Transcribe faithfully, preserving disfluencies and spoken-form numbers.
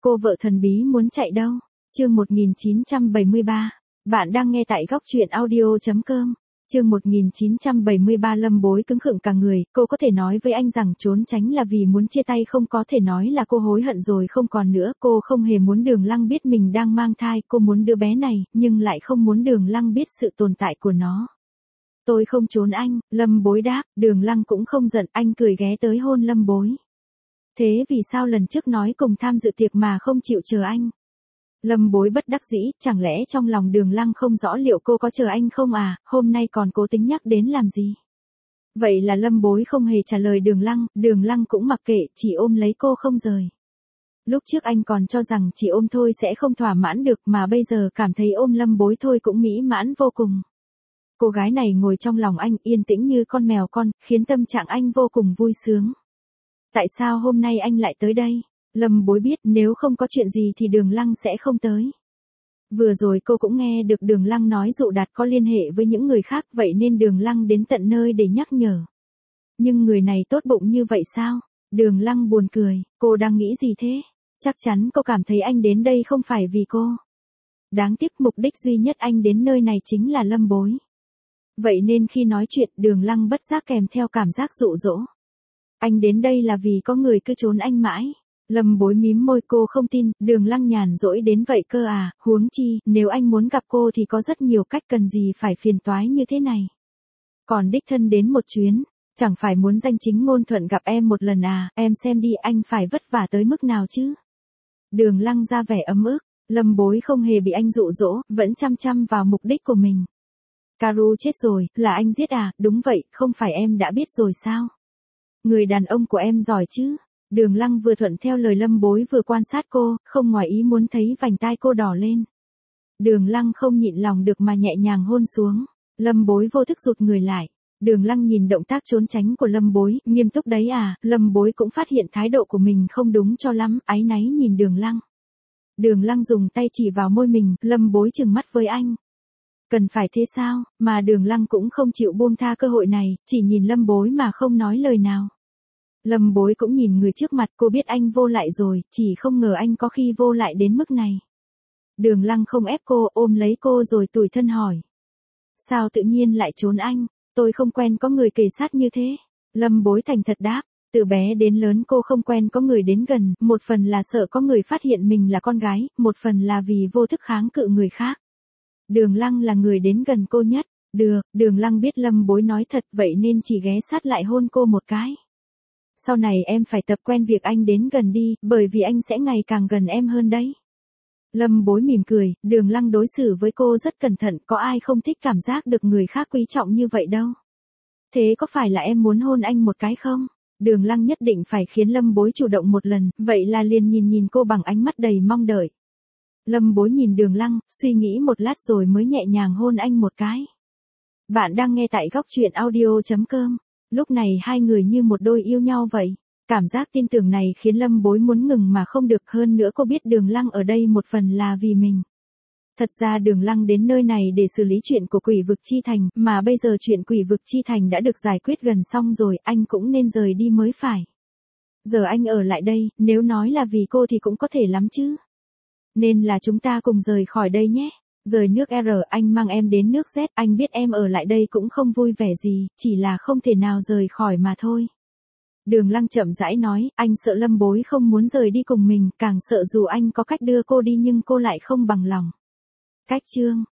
Cô vợ thần bí muốn chạy đâu? Chương một nghìn chín trăm bảy mươi ba. Bạn đang nghe tại góc truyện audio chấm com. Chương một nghìn chín trăm bảy mươi ba. Lâm Bối cứng khựng cả người, cô có thể nói với anh rằng trốn tránh là vì muốn chia tay, không có thể nói là cô hối hận rồi không còn nữa. Cô không hề muốn Đường Lăng biết mình đang mang thai, cô muốn đứa bé này, nhưng lại không muốn Đường Lăng biết sự tồn tại của nó. Tôi không trốn anh, Lâm Bối đáp. Đường Lăng cũng không giận, anh cười ghé tới hôn Lâm Bối. Thế vì sao lần trước nói cùng tham dự tiệc mà không chịu chờ anh? Lâm Bối bất đắc dĩ, chẳng lẽ trong lòng Đường Lăng không rõ liệu cô có chờ anh không à, hôm nay còn cố tính nhắc đến làm gì? Vậy là Lâm Bối không hề trả lời Đường Lăng, Đường Lăng cũng mặc kệ, chỉ ôm lấy cô không rời. Lúc trước anh còn cho rằng chỉ ôm thôi sẽ không thỏa mãn được, mà bây giờ cảm thấy ôm Lâm Bối thôi cũng mỹ mãn vô cùng. Cô gái này ngồi trong lòng anh yên tĩnh như con mèo con, khiến tâm trạng anh vô cùng vui sướng. Tại sao hôm nay anh lại tới đây? Lâm Bối biết nếu không có chuyện gì thì Đường Lăng sẽ không tới. Vừa rồi cô cũng nghe được Đường Lăng nói Dụ Đạt có liên hệ với những người khác, vậy nên Đường Lăng đến tận nơi để nhắc nhở. Nhưng người này tốt bụng như vậy sao? Đường Lăng buồn cười, cô đang nghĩ gì thế? Chắc chắn cô cảm thấy anh đến đây không phải vì cô. Đáng tiếc mục đích duy nhất anh đến nơi này chính là Lâm Bối. Vậy nên khi nói chuyện Đường Lăng bất giác kèm theo cảm giác dụ dỗ. Anh đến đây là vì có người cứ trốn anh mãi. Lâm Bối mím môi, cô không tin. Đường Lăng nhàn rỗi đến vậy cơ à, huống chi, nếu anh muốn gặp cô thì có rất nhiều cách, cần gì phải phiền toái như thế này. Còn đích thân đến một chuyến, chẳng phải muốn danh chính ngôn thuận gặp em một lần à, em xem đi anh phải vất vả tới mức nào chứ. Đường Lăng ra vẻ ấm ức, Lâm Bối không hề bị anh dụ dỗ, vẫn chăm chăm vào mục đích của mình. Caru chết rồi, là anh giết à, đúng vậy, không phải em đã biết rồi sao? Người đàn ông của em giỏi chứ. Đường Lăng vừa thuận theo lời Lâm Bối vừa quan sát cô, không ngoài ý muốn thấy vành tai cô đỏ lên. Đường Lăng không nhịn lòng được mà nhẹ nhàng hôn xuống. Lâm Bối vô thức rụt người lại. Đường Lăng nhìn động tác trốn tránh của Lâm Bối, nghiêm túc đấy à, Lâm Bối cũng phát hiện thái độ của mình không đúng cho lắm, áy náy nhìn Đường Lăng. Đường Lăng dùng tay chỉ vào môi mình, Lâm Bối trừng mắt với anh. Cần phải thế sao, mà Đường Lăng cũng không chịu buông tha cơ hội này, chỉ nhìn Lâm Bối mà không nói lời nào. Lâm Bối cũng nhìn người trước mặt, cô biết anh vô lại rồi, chỉ không ngờ anh có khi vô lại đến mức này. Đường Lăng không ép cô, ôm lấy cô rồi tủi thân hỏi. Sao tự nhiên lại trốn anh, tôi không quen có người kề sát như thế. Lâm Bối thành thật đáp, từ bé đến lớn cô không quen có người đến gần, một phần là sợ có người phát hiện mình là con gái, một phần là vì vô thức kháng cự người khác. Đường Lăng là người đến gần cô nhất. Được, Đường Lăng biết Lâm Bối nói thật, vậy nên chỉ ghé sát lại hôn cô một cái. Sau này em phải tập quen việc anh đến gần đi, bởi vì anh sẽ ngày càng gần em hơn đấy. Lâm Bối mỉm cười, Đường Lăng đối xử với cô rất cẩn thận, có ai không thích cảm giác được người khác quý trọng như vậy đâu. Thế có phải là em muốn hôn anh một cái không? Đường Lăng nhất định phải khiến Lâm Bối chủ động một lần, vậy là liền nhìn nhìn cô bằng ánh mắt đầy mong đợi. Lâm Bối nhìn Đường Lăng, suy nghĩ một lát rồi mới nhẹ nhàng hôn anh một cái. Bạn đang nghe tại góc truyện audio chấm com. Lúc này hai người như một đôi yêu nhau vậy. Cảm giác tin tưởng này khiến Lâm Bối muốn ngừng mà không được, hơn nữa cô biết Đường Lăng ở đây một phần là vì mình. Thật ra Đường Lăng đến nơi này để xử lý chuyện của Quỷ Vực Chi Thành, mà bây giờ chuyện Quỷ Vực Chi Thành đã được giải quyết gần xong rồi, anh cũng nên rời đi mới phải. Giờ anh ở lại đây, nếu nói là vì cô thì cũng có thể lắm chứ. Nên là chúng ta cùng rời khỏi đây nhé. Rời nước R, anh mang em đến nước Z, anh biết em ở lại đây cũng không vui vẻ gì, chỉ là không thể nào rời khỏi mà thôi. Đường Lăng chậm rãi nói, anh sợ Lâm Bối không muốn rời đi cùng mình, càng sợ dù anh có cách đưa cô đi nhưng cô lại không bằng lòng. Cách chương